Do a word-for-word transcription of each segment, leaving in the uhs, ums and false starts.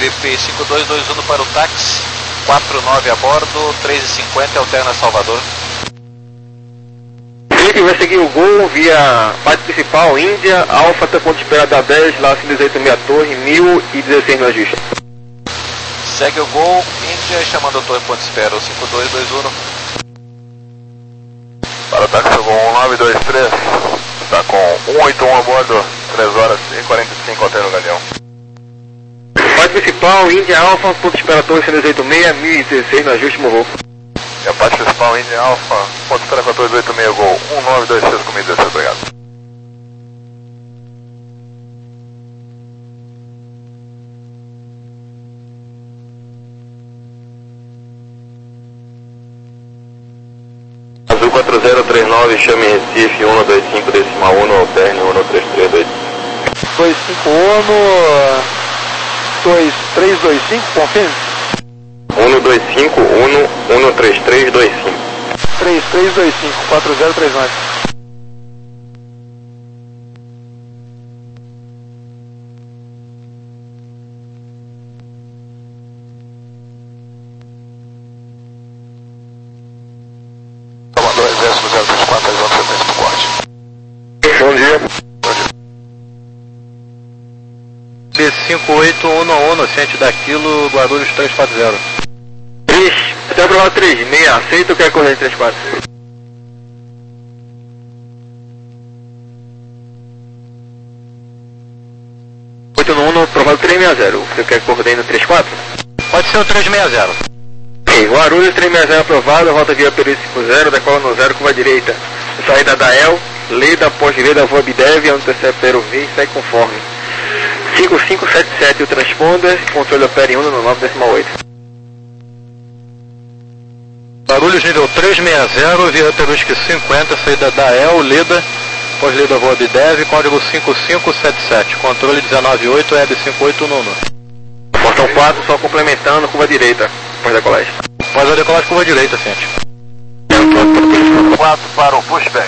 Trip cinco dois dois um para o táxi, quatro nove a bordo, três e cinquenta, alterna Salvador. Trip vai seguir o Gol via parte principal, Índia, Alfa, até ponto de espera da dez, lá cinco dezoito meia torre, mil e dezesseis no ajuste. Segue o Gol, Índia, chamando a torre ponto de espera, o cinco dois dois um. Para o táxi Gol um nove dois três, está com um oito um a bordo, três horas e quarenta e cinco, alterna o Galeão. Parte principal, Índia, Alfa, ponto de espera torre cinco dezoito meia, mil e dezesseis no ajuste, morrou. E a parte principal, Índia, Alfa, ponto de espera quatorze oito seis, Gol um nove dois seis, comigo dezesseis, obrigado. Azul quatro zero três nove, chame Recife, um dois cinco decimal um, alterne um três três dois. dois cinco um, dois três dois cinco, confirme. um dois cinco um um três três dois cinco. três três dois cinco, quatro zero três nove. Salvador, Exército zero três quatro, sequência do corte. Bom dia. B cinco oito um um, ciente da Quilo, Guarulhos três quatro zero. três, até aprovado três, meia, aceita ou quer correr três quatro? oito um, aprovado três seis zero, você quer correr no três quatro? Pode ser o três seis zero. Ok, Guarulhos três seis zero aprovado, volta via Peru cinco zero, decola no zero, curva direita. Saída da El, Leda, pós-Leda, Voa Bidev, antecede o V e segue conforme. cinco cinco sete sete o transponder, controle opera em um no nove decimal oito. Guarulhos nível três seis zero, via Peruski cinquenta, saída da El, Leda, pós-Leda Voa Bidev, código cinco cinco sete sete, controle dezenove oito, E B cinco oito um. Portão quatro, só complementando, curva direita, pós-decolagem. Pós a decolagem curva direita, ciente. quatro para o pushback.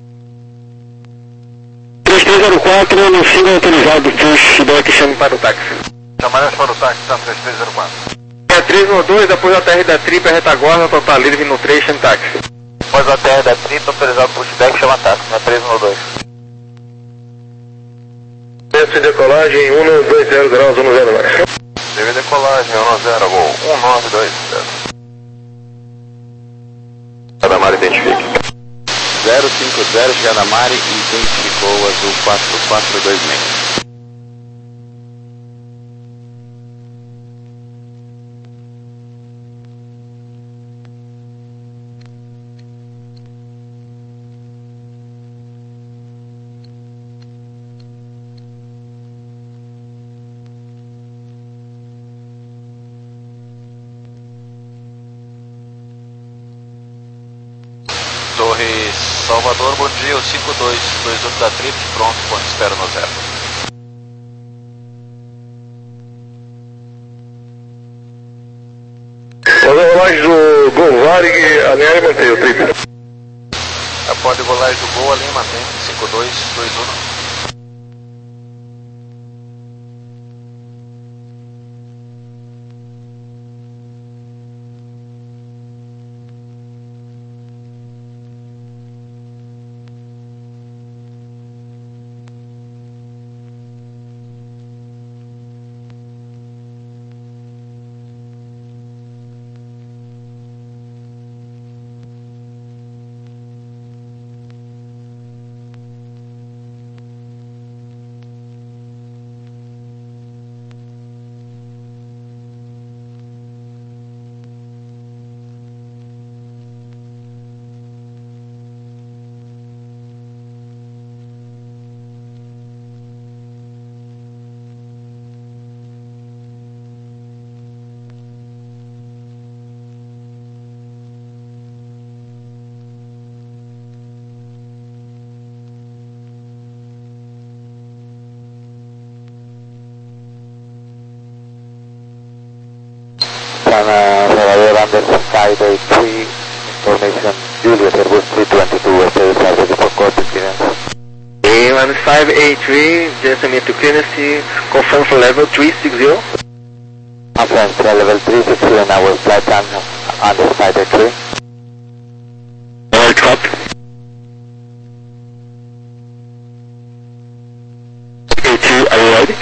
três três zero quatro, no single autorizado, pushback, chame para o táxi. Chamaremos para o táxi, tá, três três zero quatro. É três um dois, depois da T R da Trip, a retaguarda, total livre no três, chame táxi. Após a T R da Trip, autorizado pushback, chama táxi, na três um dois. Teste de decolagem, um dois zero graus, um zero mais. Deve decolagem, um zero, Gol um nove dois zero. Adamar identifique. zero cinco zero, Gadamari identificou o azul quatro quatro dois seis. Torre Salvador, bom dia, o cinco dois dois um da Trip, pronto, ponto de espera no zero. Fazer a rolagem do Gol Varig, alinhar e manter o Trip. Pode rolagem do Gol, alinha e mantém, cinco dois dois um. Under five eight three, information Juliet Airbus three twenty-two, S A service for corporate clearance. A one five eight three, just a minute to clearance, confirm for level three six zero. Conference level three six zero in our flight time on the Spider three. Alright, copy. A two, are you ready?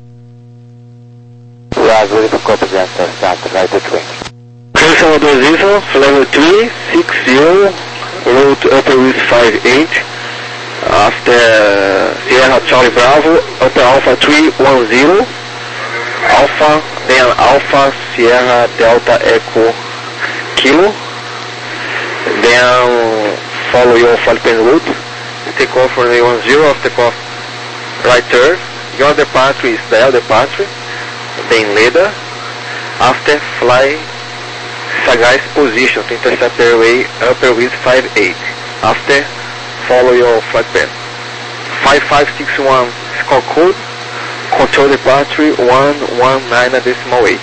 We are ready to copy the answer, start Spider three. Clear Salvador Zero, level three six zero, route upper with five eight. After Sierra Charlie Bravo, upper Alpha three one zero. Alpha, then Alpha Sierra Delta Echo Kilo. Then follow your flight plan route. Take off for the one zero, after take off right turn. Your departure is Dial departure. Then Leda. After fly Sagaz position to intercept airway upper with five eight. After follow your flight plan. five five six one score code. Control departure one one nine decimal eight.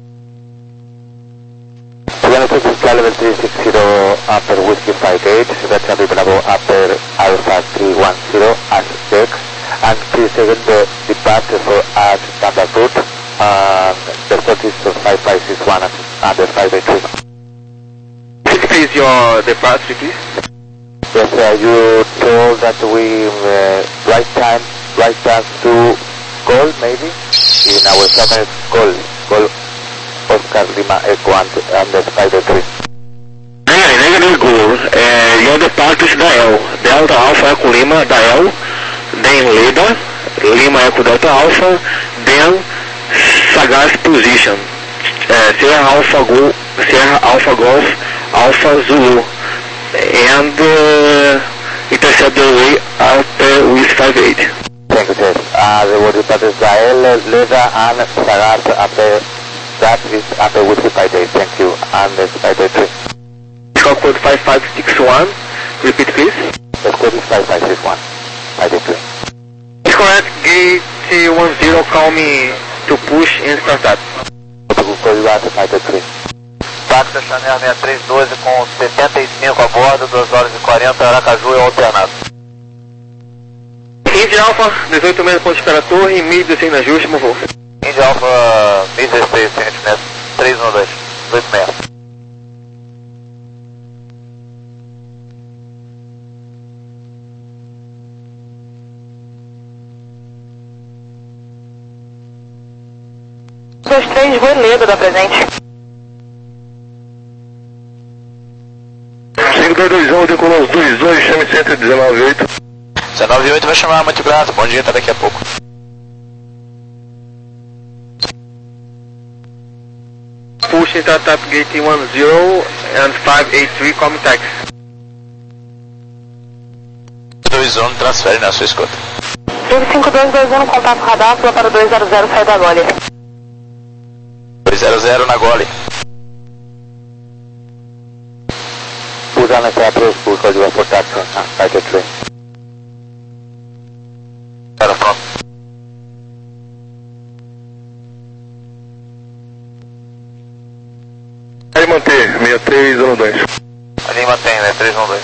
twenty-six level three six zero upper whiskey five eight, that's Charlie Bravo upper Alpha three one zero as X, and please take the departure for as standard route, and the start is for five five six one and the five eight three. Please your departure please. Yes, uh, you told that we uh, right time, right time to Gol maybe, in our second Gol, Gol Oscar Lima Echo and, and the Spider three. Negative, negative goal. Uh, your departure is Dial. Delta Alpha Echo Lima, Dial. Then Leda, Lima Echo Delta Alpha. Then Sagaz position. Uh, Sierra Alpha Go, Sierra Alpha Golf, Alpha Zulu. And uh, intercept the way after with five eight. Thank you, sir. Uh, the word departure is Dial, Leda and Sagaz after. That is upper whiskey five eight, thank you, and the Spider three. Score code five five six one, repeat please. The code is five five six one, Spider three. It's correct, gate one zero, call me to push and start that. O code is Spider three. Táxi Chanel seis três um dois com setenta e cinco a bordo, duas horas e quarenta, Aracaju e alternado. Indy Alpha, dezoito metros pontos para a torre, mid descendo na ajuste, movou. Indy Alpha mil e dezesseis centímetros, três um dois, dezoito meia. dois três, Voledo da presente. cinco dois dois um, decolou os dois dois, chame cento e dezenove oito. dezenove oito vai chamar, muito grato, bom dia, até daqui a pouco. Push into tap gate one zero and five eight three, call me taxi. dois um, transfere na sua escuta. cinco dois dois um, contato radar, pula para dois zero zero, sai da Gole. dois zero zero na Gole. Usando essa approach por código for taxi, Spider three. Era pronto. Pode manter, seis três um dois. Ali mantém, né? três um dois.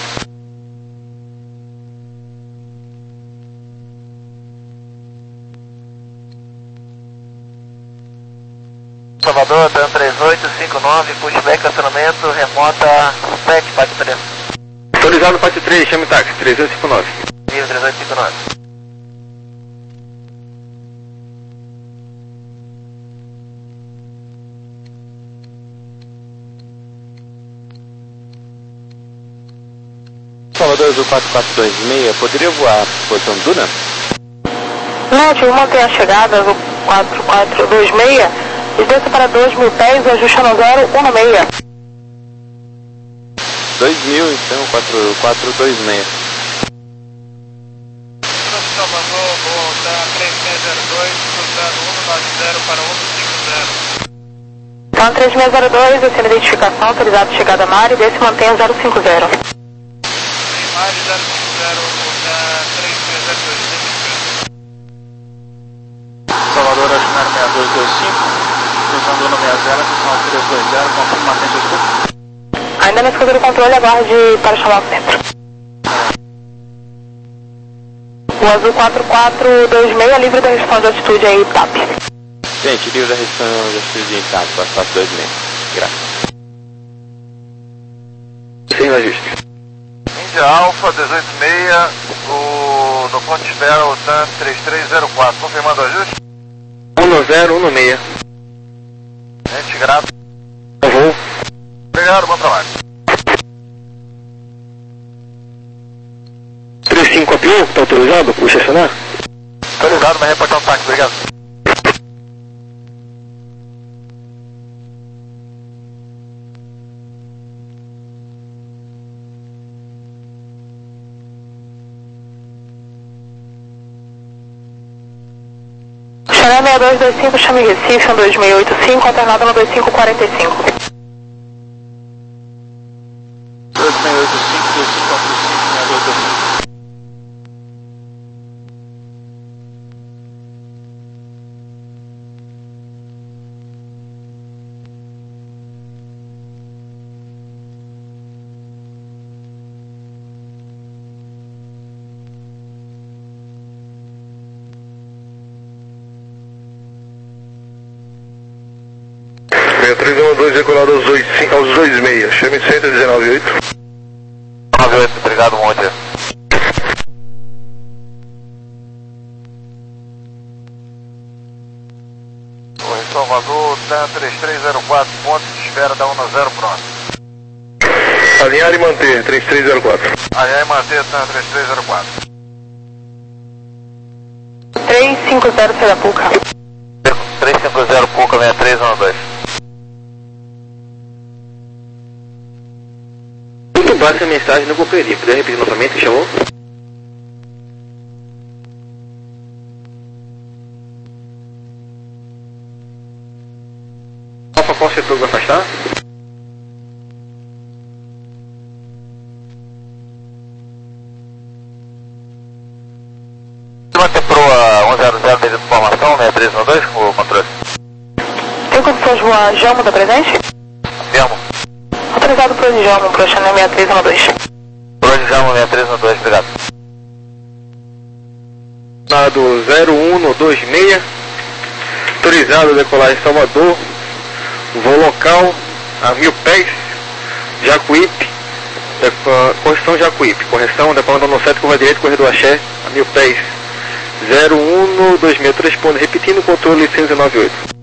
Salvador, Dan três oito cinco nove, pushback, acionamento, remota sete, parte três. Autorizado parte três, chame táxi, três oito cinco nove. Nível três oito cinco nove. Salvador do quatro quatro dois seis, poderia voar para posição Duna? Net, eu montei a chegada do quatro quatro dois seis e desça para dois mil pés, ajusta no zero um seis. dois mil, então, quatro quatro dois seis. Salvador, volta três seis zero dois, cruzando um nove zero para um cinco zero. Então, três seis zero dois, essa é a identificação, autorizado chegada a Mari, desce e mantenha zero cinco zero. Mari zero cinco zero, volta três seis zero dois. Salvador, Aginaro seis dois dois cinco, cruzando um seis zero, posição três dois zero, confirma a frente escuta. Ainda na escuta do controle, aguarde para chamar o centro. O azul quatro quatro dois seis, livre da resposta de altitude aí, T A P. Gente, livre da restrição das presidenciais, quatro dois meia. Graças. Sim, ajuste. Índia Alfa, dezoito meia, o, no ponto de espera, o TAM três três zero quatro, confirmando o ajuste? um zero um seis. Gente, grato. Vou. Obrigado, bom trabalho. três cinco quatro um, está autorizado por estacionar? Autorizado, vai reportar um táxi, obrigado. Chanel seis dois dois cinco, chame Recife, um dois seis oito cinco, alternado no dois cinco quatro cinco. dois seis oito cinco, dois cinco quatro cinco, seis dois dois cinco. três um dois decolado aos dois meia, chame cento e dezenove oito. nove oito, obrigado, Monte. Oi, Salvador, TAM três três zero quatro, ponto de espera da um zero, pronto. Alinhar e manter, três três zero quatro. Alinhar e manter, TAM três três zero quatro. três cinco zero Serapuca. três cinco zero Puca, seis três um dois. Muito baixa a mensagem, não compreendi. Poder repetir novamente, chamou? Alfa, qual setor vai afastar? Manter pro uh, um zero zero devido à informação, né? três um dois com o controle. Tem condições de voar Jamo da presente? Jamo. Autorizado para o Jamo, para o Chanel seis três um dois. Pro Jamo seis três um dois, obrigado. Lado zero um dois seis, autorizado decolar em Salvador, voo local a mil pés, Jacuípe, correção Jacuípe, correção, decolando no sete, curva direita, corredor Axé, a mil pés, zero um dois seis, responde, repetindo, controle cento e dezenove oito.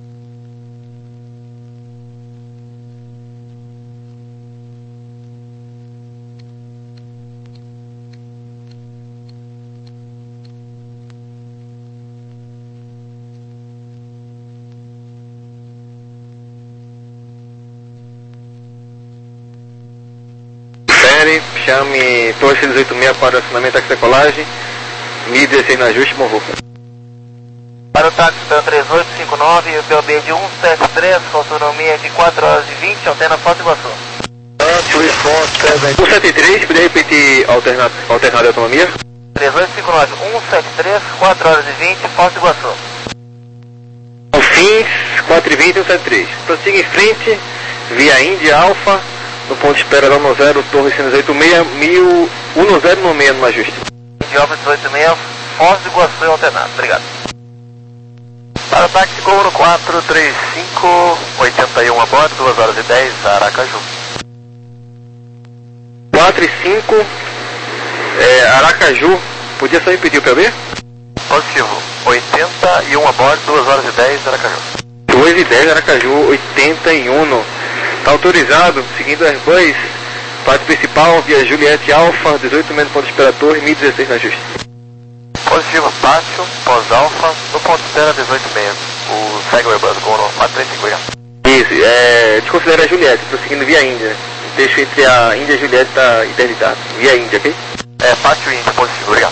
Chame Torre dezoito seis para acionamento táxi decolagem, mil e dezesseis no ajuste, morro. Para o táxi TAM três oito cinco nove, o P O B de cento e setenta e três, com autonomia de quatro horas e vinte, altena Foz do Iguaçu. cento e setenta e três, poderia repetir alternado, alternado de autonomia? três oito cinco nove, cento e setenta e três, quatro horas e vinte, Foz do Iguaçu. Fins, quatro e vinte, cento e setenta e três. Prossiga em frente, via Índia Alfa, no ponto de espera da um zero, Torre cento e dezoito seis, mil, um zero no meio no ajuste. Índia Alfa dezoito seis, Foz do Iguaçu alternado, obrigado. Para o táxi Gol quatro três cinco, oitenta e um a bordo, duas horas e dez, Aracaju. quatro e cinco, é, Aracaju, podia só repetir o P B? Positivo, oitenta e um a bordo, duas horas e dez, Aracaju. duas e dez, Aracaju, oitenta e um. Está autorizado, seguindo Airbus, parte principal, via Juliette Alfa, dezoito menos ponto de espera Torre, mil e dezesseis no ajuste. Positivo, pátio, pós-alfa, no ponto de espera dezoito seis. O segue o Airbus Gol quatro três cinco. Isso, é, desconsidera a Juliette, prosseguindo via Índia. O trecho entre a Índia e a Juliette está interditado. Via Índia, ok? É, pátio Índia, positivo, obrigado.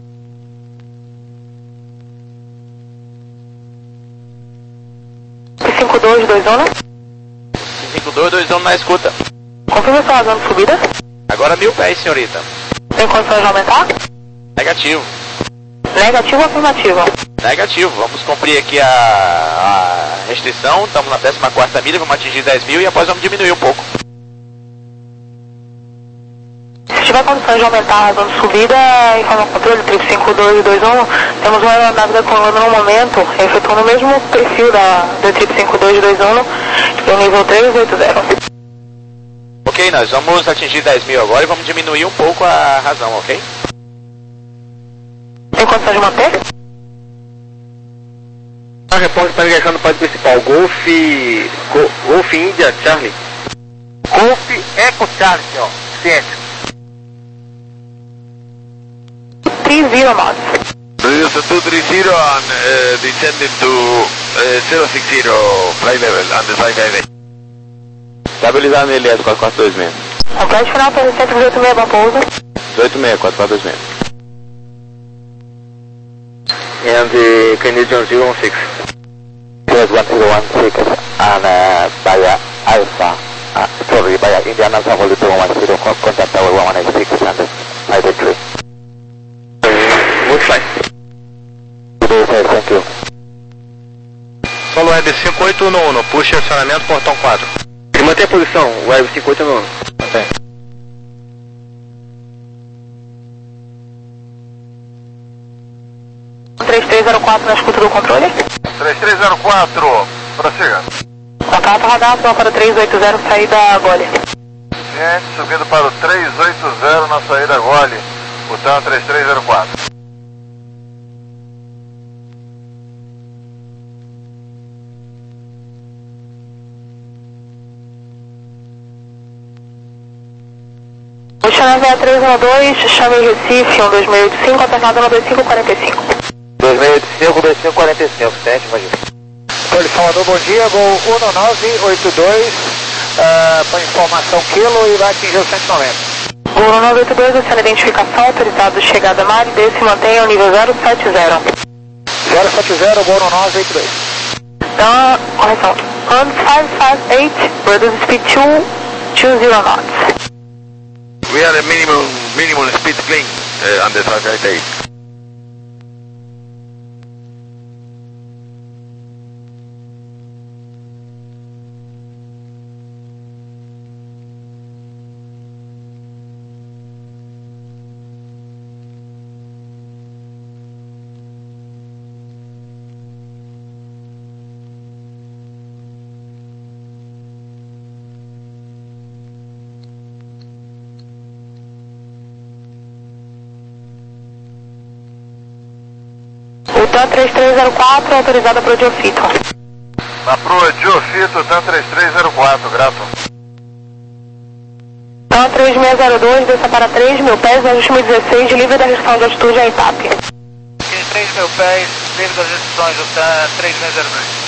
cinco dois dois um, né? cinco dois dois um na escuta. Confirma sua razão de subida. Agora mil pés, senhorita. Tem condições de aumentar? Negativo. Negativo ou afirmativo? Negativo. Vamos cumprir aqui a, a restrição. Estamos na décima quarta milha, vamos atingir dez mil e após vamos diminuir um pouco. Se tiver condições de aumentar a razão de subida, informa o controle triplo cinco dois dois um. Temos uma aeronave da coluna no momento, efetuando o mesmo perfil da, da triplo cinco dois dois um, que é o nível três oito zero. Ok, nós vamos atingir dez mil agora e vamos diminuir um pouco a razão, ok? Tem condições de manter? A repórter está ligando no pódio principal. Golf... Go, Golf India, Charlie. Golf Eco Charlie, ó. Ciência. trinta knots. Reduce two three zero and uh, descending to uh, zero six zero flight level and the five five eight. Estabilizar no L S quatro quatro dois seis. Complete final, T R cento e dezoito seis, bom pouso. dezoito seis, quatro quatro dois seis. And the Canadian zero one six. Yes, one zero one six and uh, via Alpha, uh, sorry, via Indian Alpha Holding two one zero, contact tower one one eight six and five eight three. Good flight. Good day, sir, thank you. Solo Web cinco oito um um, puxa acionamento portão quatro. E mantém a posição, Web cinco oito nove. Mantém. três três zero quatro na escuta do controle. três três zero quatro, prossiga. Contato radar, para três oito zero, saída Gole. Ciente, subindo para o três oito zero na saída Gole. Botão três três zero quatro. Oceana seis três um dois, chame Recife, um dois seis oito cinco, alternado no dois cinco quatro cinco. dois seis oito cinco, dois cinco quatro cinco, ciente, Magir. Olha, Salvador, bom dia, gol um nove oito dois, uh, para informação quilo e vai atingir o cento e noventa. Gol um nove oito dois, oceana identificação, autorizado chegada a mar, desse mantém o nível zero sete zero. zero sete zero, gol um nove oito dois. Então, correção, one five five eight, reduce speed two two zero knots. We are a minimum minimum speed plane uh, under five five eight. TAM três três zero quatro, autorizada para o Diofito. Na proa Diofito, TAM três três zero quatro, grato. TAM três seis zero dois, desça para três mil pés, ajuste mil dezesseis, livre da restrição de altitude a ETAP. três mil pés, livre das restrições do TAM três seis zero dois.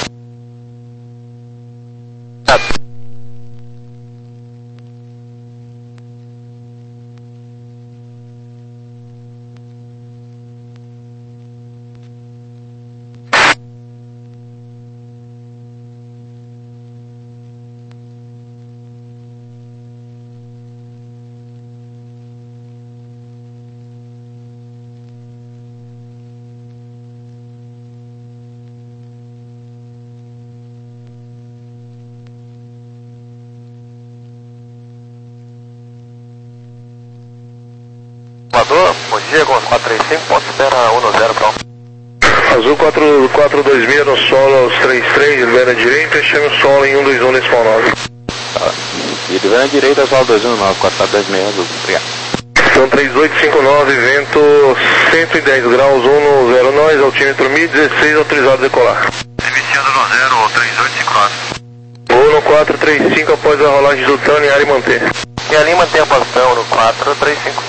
Bom dia, Gol quatro três cinco, ponto espera um zero, pronto. Azul quatro quatro dois seis no solo aos três três, ele vai na direita, chama o solo em um dois um nesse pau nove. Tá. E ele vai na direita, solo dois um nove, quatro quatro dois seis, azul, obrigado. Então três oito cinco nove, vento cento e dez graus, um no zero nós, altímetro mil e dezesseis, autorizado a decolar. Iniciando no zero, três oito cinco nove. Voo no quatro três cinco após a rolagem do Tano em área e manter. E ali mantém a posição no quatro três cinco.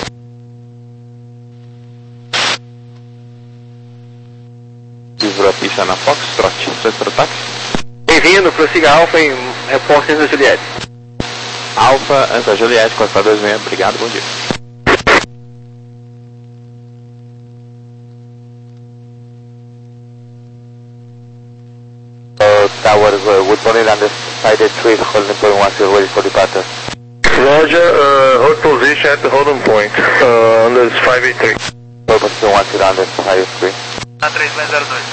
Livrou a pista na Foxtrot, três para o táxi. Bem-vindo, prossiga Alfa em repórter da Juliette. Alfa, Anca Juliette, quatro quatro dois seis, obrigado, bom dia. Uh, tower, uh, would only land the side three, holding point one zero, ready for departure. Roger, uh, hold position at the holding point, uh, on the five eight three. Hold position one zero, under five three. TAM três seis zero dois.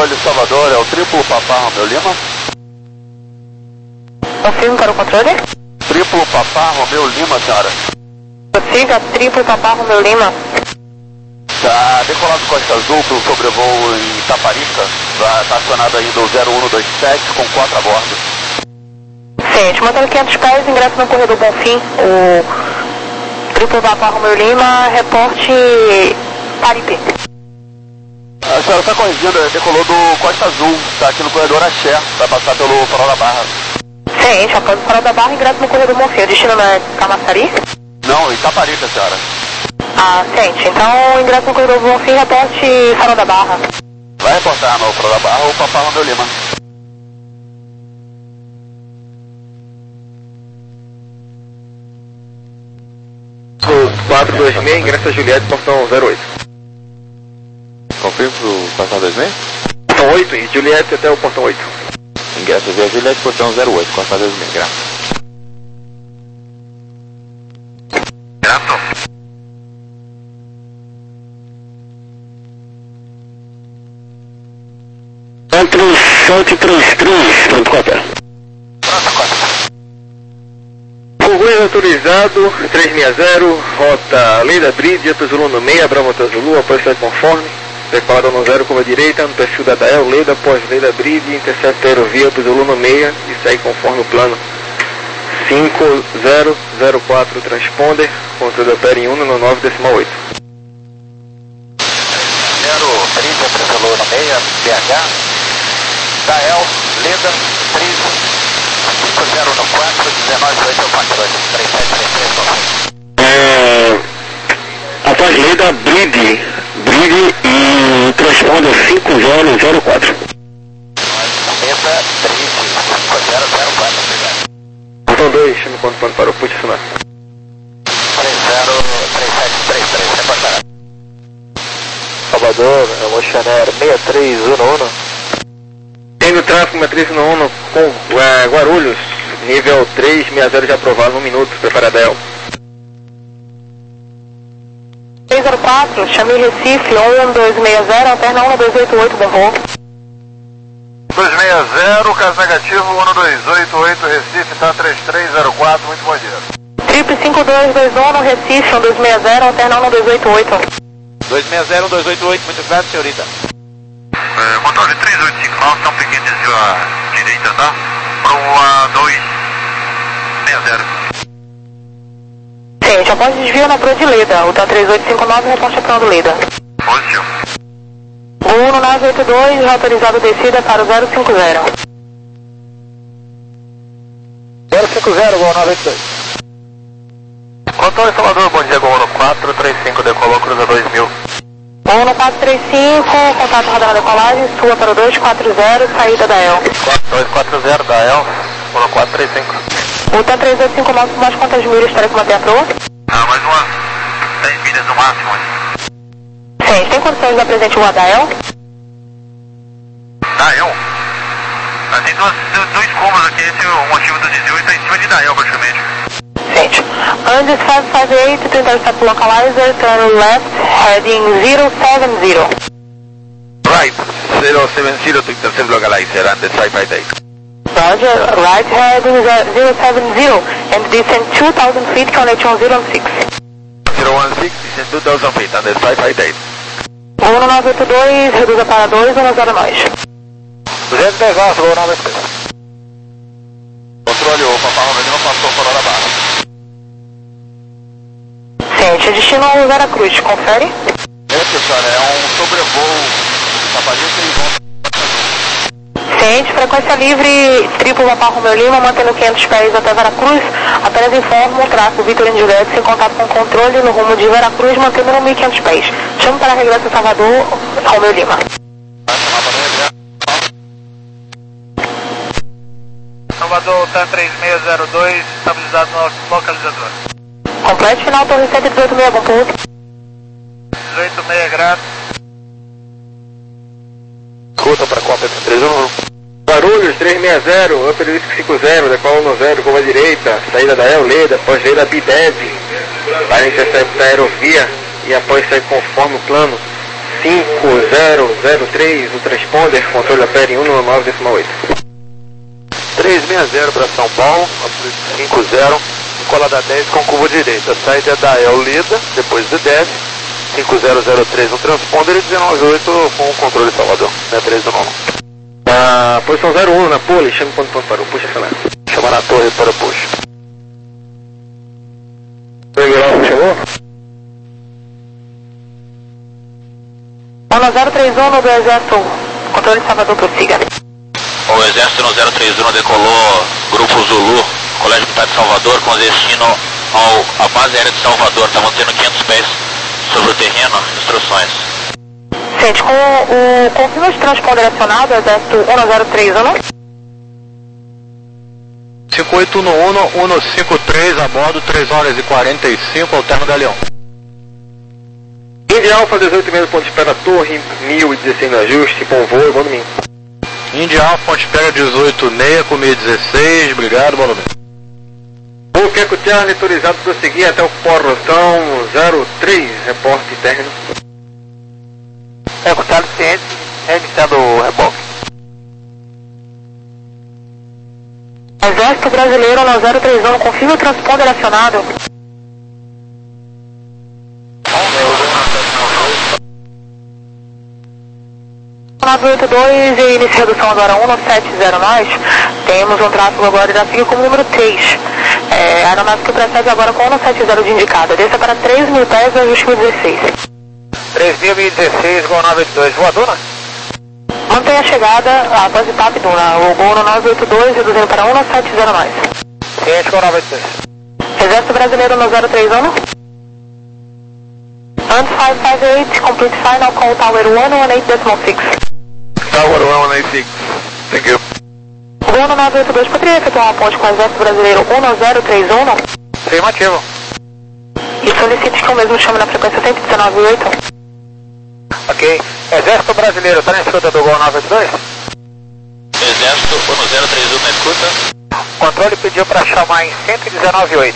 controle Salvador, é o triplo Papá Romeu Lima. Confirme para o controle. Triplo Papá Romeu Lima, senhora. Prossiga, triplo Papá Romeu Lima. Tá decolado Costa Azul para o sobrevoo em Itaparica. Está acionado ainda o zero um dois sete com quatro a bordo. Gente, mantendo quinhentos pés, ingresso no corredor Bonfim. O triplo Papá Romeu Lima, reporte Paripe. A senhora está corrigindo, decolou do Costa Azul, está aqui no corredor Axé, vai passar pelo Farol da Barra. Gente, após o Farol da Barra, ingresso no corredor Bonfim. O destino não é Camaçari? Não, Itaparica, senhora. Ah, gente, então ingresso no corredor Bonfim, reporte Farol da Barra. Vai reportar no Farol da Barra o Papá Romeu Lima. quatro dois seis, ingresso a Juliette, portão zero oito. Confirmo pro portão dois seis? Portão oito e Juliette até o portão oito. Ingresso via Juliette, portão zero oito, portão dois seis, graças. Graças. Antros sete três três, pronto, cópia. Pronto, cópia. Foguete autorizado, trezentos e sessenta, rota Leida Bride, Alto Zulu no meio, Bravo Alto Zulu, após ser conforme, decolado no zero, curva direita, no perfil da Dael, Leida, após Leida Bride, intercepta aerovia, Alto Zulu no meia, e segue conforme o plano. cinco zero zero quatro, transponder, controle opera em um no nove decimal oito. zero, Bride, Alto Zulu no meia, B H, Dael, Leida, Bride, cinco zero no quatro, dezenove oito quatro dois, três sete três três. É, após Leida, Bride, Bride e transponder cinco zero zero quatro. Leida, Bride, cinco zero zero quatro, obrigado. Portão dois, chame quando quando parou, puxa acionar. três zero três sete três três, reportado. Salvador, é o Oceaner seis três um um. Tendo tráfego matriz no um com é, Guarulhos, nível três seis zero já aprovado, um minuto, preparadel. três zero quatro, chame Recife, um dois seis zero, alterna um dois oito oito, bom voo. dois seis zero, caso negativo, um dois oito oito, Recife, tá três três zero quatro, muito bom dia. Trip cinco dois dois um, Recife, um dois seis zero, alterna um dois oito oito. dois seis zero, um dois oito oito, muito obrigado, senhorita. É, controle três oito cinco nove, tá um pequeno desvio à direita, tá? Para o A dois seis zero. Gente, após desvio na Pro de Leda, o T A três oito cinco nove, reporte para o Leda. Positivo. O Uno nove oito dois, autorizado descida para o zero cinco zero. zero cinco zero, Gol nove oito dois. Controle Salvador, bom dia, Gol quatro três cinco, decolou, cruza dois mil. Uno quatro três cinco, contato radar na decolagem, sua para o dois quatro zero, saída da E L. dois quatro zero da E L, Uno quatro três cinco. O T A três oito cinco nove, mais quantas milhas para que manter a proa? Ah, mais umas dez milhas no máximo. Sim, tem condições de dar presente o A da E L? Da E L? Ah, tem duas, dois comas aqui, esse é o motivo do desvio, está em cima de da E L praticamente. Gente, Andes cinco cinco oito, to intercept localizer, turn left, heading zero seven zero. Right, zero seven zero to intercept localizer and the five five eight. Roger, right heading zero seven zero, and descend two thousand feet, connection zero one six. zero one six, descend two thousand feet and the five five eight. Uno nove oito dois, reduza para dois, um zero nós. duzentos e dez horas, Gol nove oito dois. Controle, o Papá Romeu não passou fora da barra. Gente, destino Vera Cruz, confere? É, pessoal, é um sobrevoo Itaparica e volta. Gente, frequência livre, triplo Papá Romeu Lima, mantendo quinhentos pés até Vera Cruz. Apenas informa o tráfego Vitorino Juliette em contato com o controle no rumo de Vera Cruz, mantendo no mil e quinhentos pés. Chamo para regresso a Salvador, Romeu Lima. Salvador, T A três seis zero dois, estabilizado no localizador. Complete final, torre cento e dezoito seis, bom ponto. dezoito seis, grato. Escuta para Copa três um um. Guarulhos, três seis zero, Upper Whisky cinco zero, decola no zero, curva direita, saída da E L, Leda, após Leda B D E V, para interceptar a aerovia e após sair conforme o plano, cinco zero zero três, o transponder, controle da P R um nove nove oito. três seis zero para São Paulo, cinco zero, colada dez com curva direita, saída da El Lida, depois do D E V, cinco zero zero três no transponder e dezenove oito com o controle Salvador, né, três do nono. Na posição zero um na pole, chama quando ponto parou, puxa essa lá. Chama na torre para o push. O Miguel chamou? um zero três um do Exército, controle Salvador, prossiga. O Exército no zero três um decolou Grupo Zulu, Colégio Militar de Salvador, com destino ao, à base aérea de Salvador. Está mantendo quinhentos pés sobre o terreno. Instruções. Gente, com o confirma de transponder acionado, Exército um zero três um. cinco oito um um, um cinco três, a bordo, três horas e quarenta e cinco, alterno Galeão. Indy Alfa, dezoito e meio ponto de espera, torre, mil e dezesseis no ajuste, bom voo, bom domingo. Indy Alfa, ponte espera dezoito seis com mil e dezesseis, obrigado, bom domingo. O Queco Charlie, autorizado para prosseguir até o portão zero três, reporte interno. Queco Charlie, ciente, reiniciando o reboque. Exército Brasileiro no zero três um, confirma o transponder acionado. nove oito dois e início de redução agora um sete zero nós, temos um tráfego agora irá como número três. É, a aeronave que precede agora com um sete zero de indicada, desça para três mil pés, ajuste mil e dezesseis. três mil e dezesseis, Gol nove oito dois, voa Duna? Mantenha a chegada após o T A P Duna, o Gol no nove oito dois, reduzindo para um sete zero nós. Ciente, Gol nove oito dois. Exército Brasileiro no zero três um. And five five eight, complete final, call tower one one eight decimal six. Tower one one eight six, thank you. Gol no nove oito dois, poderia efetuar uma ponte com o Exército Brasileiro um zero três um? Afirmativo. E solicite que o mesmo chame na frequência cento e dezenove oito. Ok. Exército Brasileiro, está na escuta do Gol nove oito dois? Exército um zero três um na escuta. O controle pediu para chamar em cento e dezenove oito.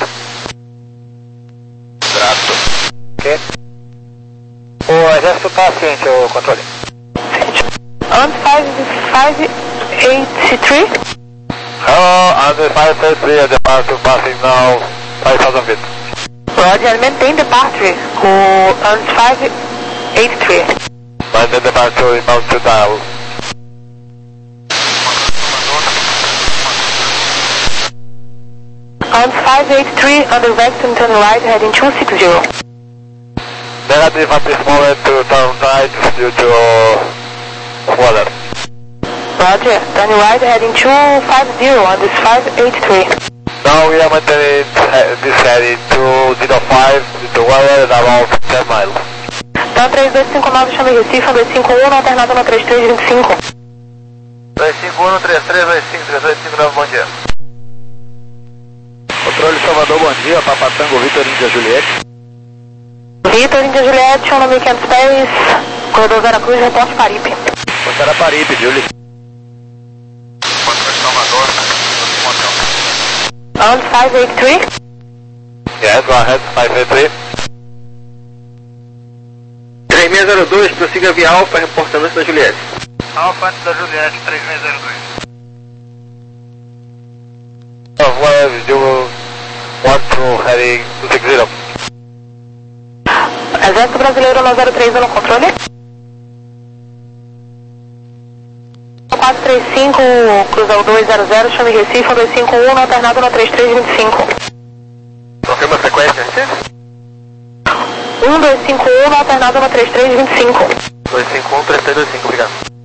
Grato. Ok. O Exército está ciente, o controle. And five five eight three. Hello, and five eight three, departure passing now five thousand feet. Roger, maintain departure, o and five eight three. Maintain departure inbound to dial. And five eight three, under Vector turn right, heading two six zero. Negative at this moment to turn right due to weather. Roger, turn right, heading two five zero, on this five eight three. Now we are maintaining this heading two zero five due to weather at about ten miles. Então três dois cinco nove, chame Recife, dois cinco um, alternado no três três dois cinco. dois cinco um, três três dois cinco, três dois cinco nove, bom dia. Controle Salvador, bom dia, Papa Tango, Vitor Índia Juliette. Vitor Índia Juliette, um mil e quinhentos pés, corredor Veracruz, reporte Paripe. Contra Paripe, Julie. Controle Salvador, And five eight three. Yes, go ahead, five eight three. três seis zero dois, prossiga via Alfa, reportando antes da Juliette. Alfa antes da Juliette, três seis zero dois. Where you want to heading two six zero. Exército Brasileiro no zero três um no controle. quatro três cinco, cruza o dois zero zero, chame Recife, dois cinco um, alternado no três três dois cinco. Confirma a sequência, um dois cinco um, alternado no três três dois cinco. dois cinco um, três três dois cinco, obrigado.